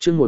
chương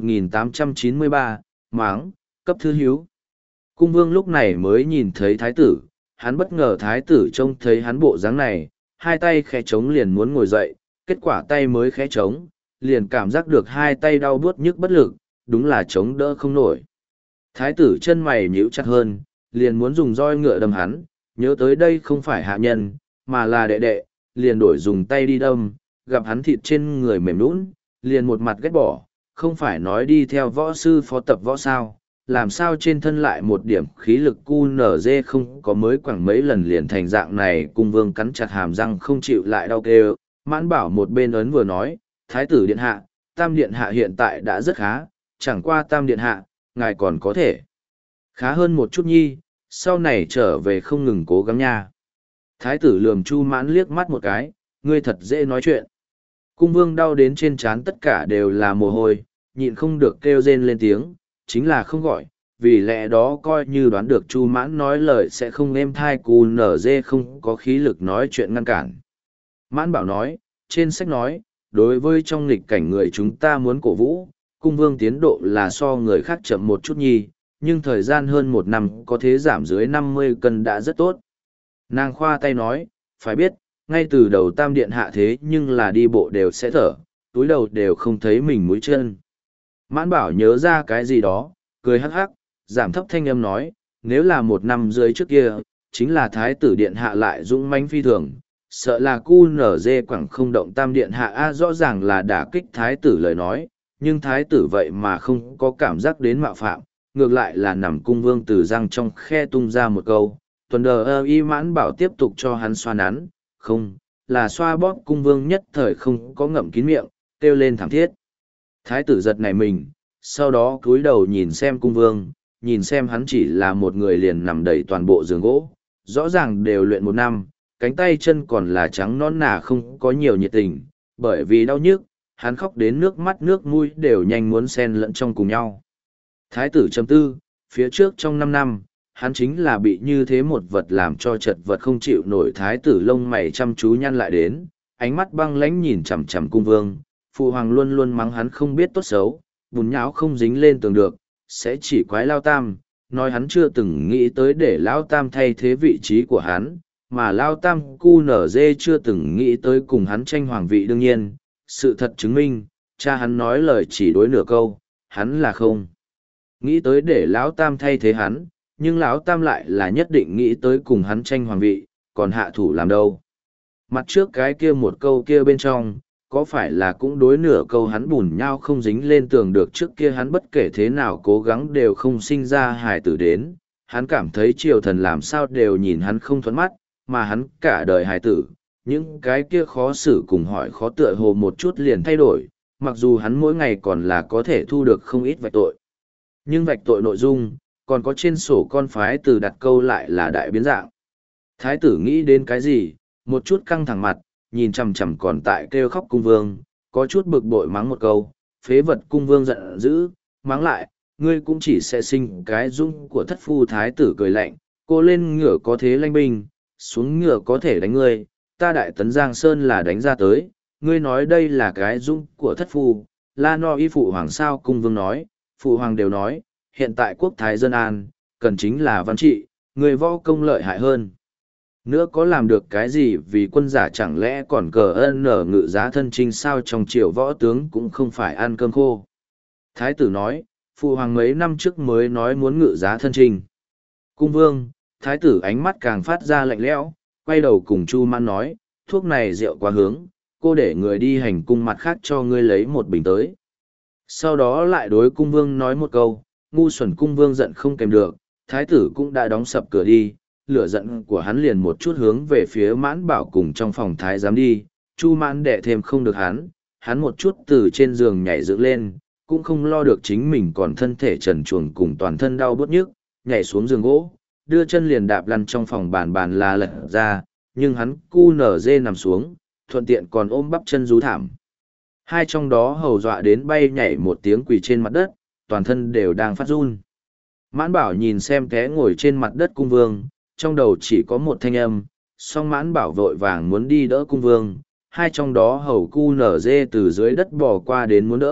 1893, máng, cấp thư hiếu. Cung vương lúc này mới nhìn thấy thái tử, hắn bất ngờ thái tử trông thấy hắn bộ dáng này, hai tay khẽ trống liền muốn ngồi dậy, kết quả tay mới khẽ trống, liền cảm giác được hai tay đau buốt nhức bất lực, đúng là chống đỡ không nổi. Thái tử chân mày nhíu chặt hơn, liền muốn dùng roi ngựa đâm hắn, nhớ tới đây không phải hạ nhân, mà là đệ đệ, liền đổi dùng tay đi đâm, gặp hắn thịt trên người mềm nhũn, liền một mặt ghét bỏ, không phải nói đi theo võ sư phó tập võ sao, làm sao trên thân lại một điểm khí lực QNZ không có mới quẳng mấy lần liền thành dạng này. Cung vương cắn chặt hàm răng không chịu lại đau kêu, Mãn Bảo một bên ấn vừa nói, thái tử điện hạ, tam điện hạ hiện tại đã rất khá, chẳng qua tam điện hạ, ngài còn có thể khá hơn một chút nhi, sau này trở về không ngừng cố gắng nha. Thái tử lườm Chu Mãn liếc mắt một cái, ngươi thật dễ nói chuyện. Cung vương đau đến trên trán tất cả đều là mồ hôi, nhịn không được kêu rên lên tiếng, chính là không gọi, vì lẽ đó coi như đoán được Chu Mãn nói lời sẽ không êm thai, cù nở dê không có khí lực nói chuyện ngăn cản. Mãn Bảo nói, trên sách nói, đối với trong nghịch cảnh người chúng ta muốn cổ vũ, cung vương tiến độ là so người khác chậm một chút nhi, nhưng thời gian hơn một năm có thể giảm dưới 50 cân đã rất tốt. Nàng khoa tay nói, phải biết, ngay từ đầu tam điện hạ thế nhưng là đi bộ đều sẽ thở, túi đầu đều không thấy mình mũi chân. Mãn Bảo nhớ ra cái gì đó, cười hắc hắc, giảm thấp thanh âm nói, nếu là một năm dưới trước kia, chính là thái tử điện hạ lại dũng mãnh phi thường, sợ là cu nở dê quẳng không động tam điện hạ a. Rõ ràng là đả kích thái tử lời nói, nhưng thái tử vậy mà không có cảm giác đến mạo phạm, ngược lại là nằm cung vương từ răng trong khe tung ra một câu. Tuần đờ y. Mãn Bảo tiếp tục cho hắn xoa nắn, không, là xoa bóp. Cung vương nhất thời không có ngậm kín miệng, kêu lên thảm thiết. Thái tử giật nảy mình, sau đó cúi đầu nhìn xem cung vương, nhìn xem hắn chỉ là một người liền nằm đầy toàn bộ giường gỗ, rõ ràng đều luyện một năm, cánh tay chân còn là trắng nõn nà không có nhiều nhiệt tình, bởi vì đau nhức, hắn khóc đến nước mắt nước mũi đều nhanh muốn xen lẫn trong cùng nhau. Thái tử trầm tư, phía trước trong 5 năm, hắn chính là bị như thế một vật làm cho chật vật không chịu nổi. Thái tử lông mày chăm chú nhăn lại đến, ánh mắt băng lãnh nhìn chằm chằm cung vương, phụ hoàng luôn luôn mắng hắn không biết tốt xấu, bùn nhão không dính lên tường được, sẽ chỉ quái Lao Tam, nói hắn chưa từng nghĩ tới để Lao Tam thay thế vị trí của hắn, mà Lao Tam QNZ chưa từng nghĩ tới cùng hắn tranh hoàng vị. Đương nhiên, sự thật chứng minh, cha hắn nói lời chỉ đối nửa câu, hắn là không nghĩ tới để Lão Tam thay thế hắn, nhưng Lão Tam lại là nhất định nghĩ tới cùng hắn tranh hoàng vị, còn hạ thủ làm đâu. Mặt trước cái kia một câu kia bên trong, có phải là cũng đối nửa câu hắn bùn nhau không dính lên tường được. Trước kia hắn bất kể thế nào cố gắng đều không sinh ra hài tử đến, hắn cảm thấy triều thần làm sao đều nhìn hắn không thuận mắt, mà hắn cả đời hài tử, những cái kia khó xử cùng hỏi khó tựa hồ một chút liền thay đổi, mặc dù hắn mỗi ngày còn là có thể thu được không ít vạch tội. Nhưng vạch tội nội dung, còn có trên sổ con phái từ đặt câu lại là đại biến dạng. Thái tử nghĩ đến cái gì, một chút căng thẳng mặt, nhìn chằm chằm còn tại kêu khóc cung vương, có chút bực bội mắng một câu, phế vật. Cung vương giận dữ, mắng lại, ngươi cũng chỉ sẽ sinh cái dung của thất phu. Thái tử cười lạnh, cô lên ngựa có thế lanh binh, xuống ngựa có thể đánh ngươi, ta Đại Tấn Giang Sơn là đánh ra tới, ngươi nói đây là cái dung của thất phu, la no y phụ hoàng sao. Cung vương nói, phụ hoàng đều nói, hiện tại quốc thái dân an, cần chính là văn trị, người võ công lợi hại hơn nữa có làm được cái gì vì quân giả, chẳng lẽ còn cờ ân nở ngự giá thân trinh sao? Trong triều võ tướng cũng không phải ăn cơm khô. Thái tử nói, phụ hoàng mấy năm trước mới nói muốn ngự giá thân trinh. Cung vương, thái tử ánh mắt càng phát ra lạnh lẽo, quay đầu cùng Chu Mãn nói, thuốc này rượu quá hướng, cô để người đi hành cung mặt khác cho ngươi lấy một bình tới. Sau đó lại đối cung vương nói một câu, ngu xuẩn. Cung vương giận không kèm được, thái tử cũng đã đóng sập cửa đi, lửa giận của hắn liền một chút hướng về phía Mãn Bảo cùng trong phòng thái giám đi. Chu Mãn đẻ thêm không được hắn một chút từ trên giường nhảy dựng lên, cũng không lo được chính mình còn thân thể trần truồng cùng toàn thân đau bớt nhức, nhảy xuống giường gỗ, đưa chân liền đạp lăn trong phòng bàn là lật ra, nhưng hắn cu nở dê nằm xuống, thuận tiện còn ôm bắp chân rú thảm. Hai trong đó hầu dọa đến bay nhảy một tiếng quỳ trên mặt đất, toàn thân đều đang phát run. Mãn Bảo nhìn xem té ngồi trên mặt đất cung vương, trong đầu chỉ có một thanh âm, song Mãn Bảo vội vàng muốn đi đỡ cung vương, hai trong đó hầu cu nở dê từ dưới đất bò qua đến muốn đỡ,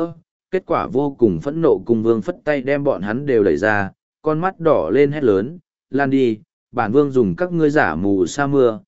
kết quả vô cùng phẫn nộ. Cung vương phất tay đem bọn hắn đều đẩy ra, con mắt đỏ lên hét lớn, lan đi, bản vương dùng các ngươi giả mù sa mưa,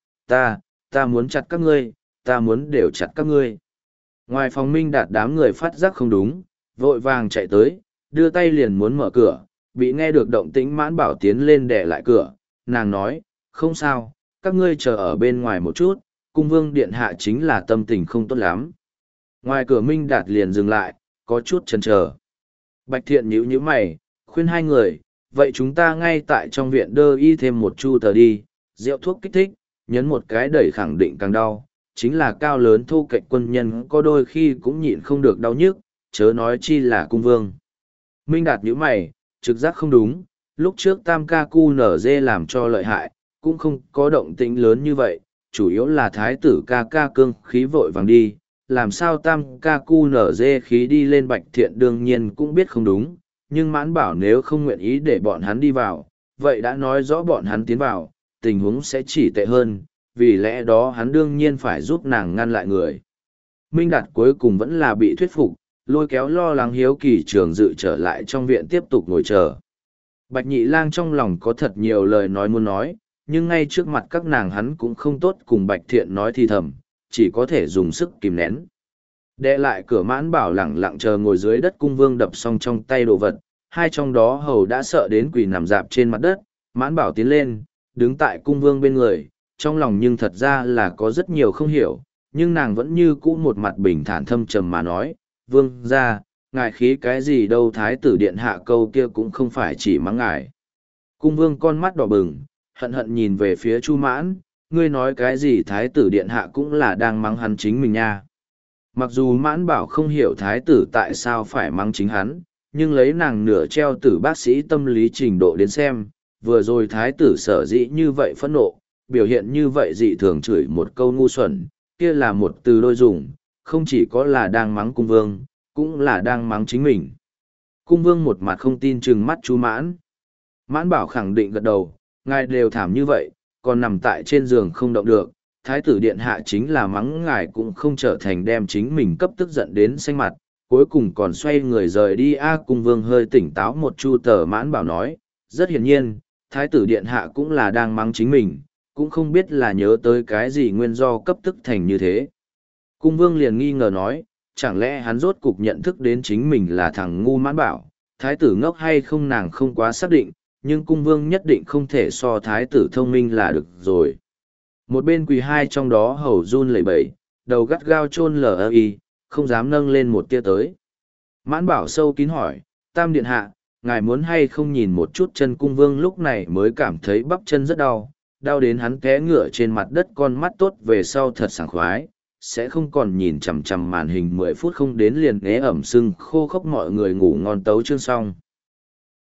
ta muốn chặt các ngươi, ta muốn đều chặt các ngươi. Ngoài phòng Minh Đạt đám người phát giác không đúng, vội vàng chạy tới, đưa tay liền muốn mở cửa, bị nghe được động tĩnh Mãn Bảo tiến lên đè lại cửa, nàng nói, không sao, các ngươi chờ ở bên ngoài một chút, cung vương điện hạ chính là tâm tình không tốt lắm. Ngoài cửa Minh Đạt liền dừng lại, có chút chần chờ. Bạch Thiện nhíu mày, khuyên hai người, vậy chúng ta ngay tại trong viện đơ y thêm một chu tờ đi, rượu thuốc kích thích, nhấn một cái đẩy khẳng định càng đau, chính là cao lớn thô kệch quân nhân có đôi khi cũng nhịn không được đau nhức, chớ nói chi là cung vương. Minh Đạt nhíu mày, trực giác không đúng, lúc trước tam ca cu nở dê làm cho lợi hại, cũng không có động tĩnh lớn như vậy, chủ yếu là thái tử ca ca cương khí vội vàng đi, làm sao tam ca cu nở dê khí đi lên. Bạch Thiện đương nhiên cũng biết không đúng, nhưng Mãn Bảo nếu không nguyện ý để bọn hắn đi vào, vậy đã nói rõ bọn hắn tiến vào, tình huống sẽ chỉ tệ hơn, vì lẽ đó hắn đương nhiên phải giúp nàng ngăn lại người. Minh Đạt cuối cùng vẫn là bị thuyết phục, lôi kéo lo lắng hiếu kỳ Trường Dự trở lại trong viện tiếp tục ngồi chờ. Bạch Nhị Lang trong lòng có thật nhiều lời nói muốn nói, nhưng ngay trước mặt các nàng hắn cũng không tốt cùng Bạch Thiện nói thì thầm, chỉ có thể dùng sức kìm nén. Đè lại cửa Mãn Bảo lẳng lặng chờ ngồi dưới đất. Cung vương đập xong trong tay đồ vật, hai trong đó hầu đã sợ đến quỳ nằm dạp trên mặt đất. Mãn Bảo tiến lên, đứng tại cung vương bên người, trong lòng nhưng thật ra là có rất nhiều không hiểu, nhưng nàng vẫn như cũ một mặt bình thản thâm trầm mà nói, vương ra, ngài khí cái gì đâu, thái tử điện hạ câu kia cũng không phải chỉ mắng ngài. Cung vương con mắt đỏ bừng, hận hận nhìn về phía Chu Mãn, ngươi nói cái gì thái tử điện hạ cũng là đang mắng hắn chính mình nha. Mặc dù Mãn Bảo không hiểu thái tử tại sao phải mắng chính hắn, nhưng lấy nàng nửa treo tử bác sĩ tâm lý trình độ đến xem, vừa rồi thái tử sở dĩ như vậy phẫn nộ, biểu hiện như vậy dị thường chửi một câu ngu xuẩn, kia là một từ đôi dùng, không chỉ có là đang mắng cung vương, cũng là đang mắng chính mình. Cung vương một mặt không tin trừng mắt Chu Mãn. Mãn Bảo khẳng định gật đầu, ngài đều thảm như vậy, còn nằm tại trên giường không động được, thái tử điện hạ chính là mắng ngài cũng không trở thành đem chính mình cấp tức giận đến xanh mặt, cuối cùng còn xoay người rời đi. Cung vương hơi tỉnh táo một chu tờ. Mãn Bảo nói, rất hiển nhiên, thái tử điện hạ cũng là đang mắng chính mình, cũng không biết là nhớ tới cái gì nguyên do cấp tức thành như thế. Cung vương liền nghi ngờ nói, chẳng lẽ hắn rốt cục nhận thức đến chính mình là thằng ngu. Mãn Bảo, thái tử ngốc hay không nàng không quá xác định, nhưng cung vương nhất định không thể so thái tử thông minh là được rồi. Một bên quỳ hai trong đó hầu run lẩy bẩy, đầu gắt gao chôn LI, không dám nâng lên một tia tới. Mãn Bảo sâu kín hỏi, tam điện hạ, ngài muốn hay không nhìn một chút chân. Cung vương lúc này mới cảm thấy bắp chân rất đau, đau đến hắn té ngửa trên mặt đất, con mắt tốt về sau thật sảng khoái, sẽ không còn nhìn chằm chằm màn hình 10 phút không đến liền ghé ẩm sưng khô khốc. Mọi người ngủ ngon tấu chương xong.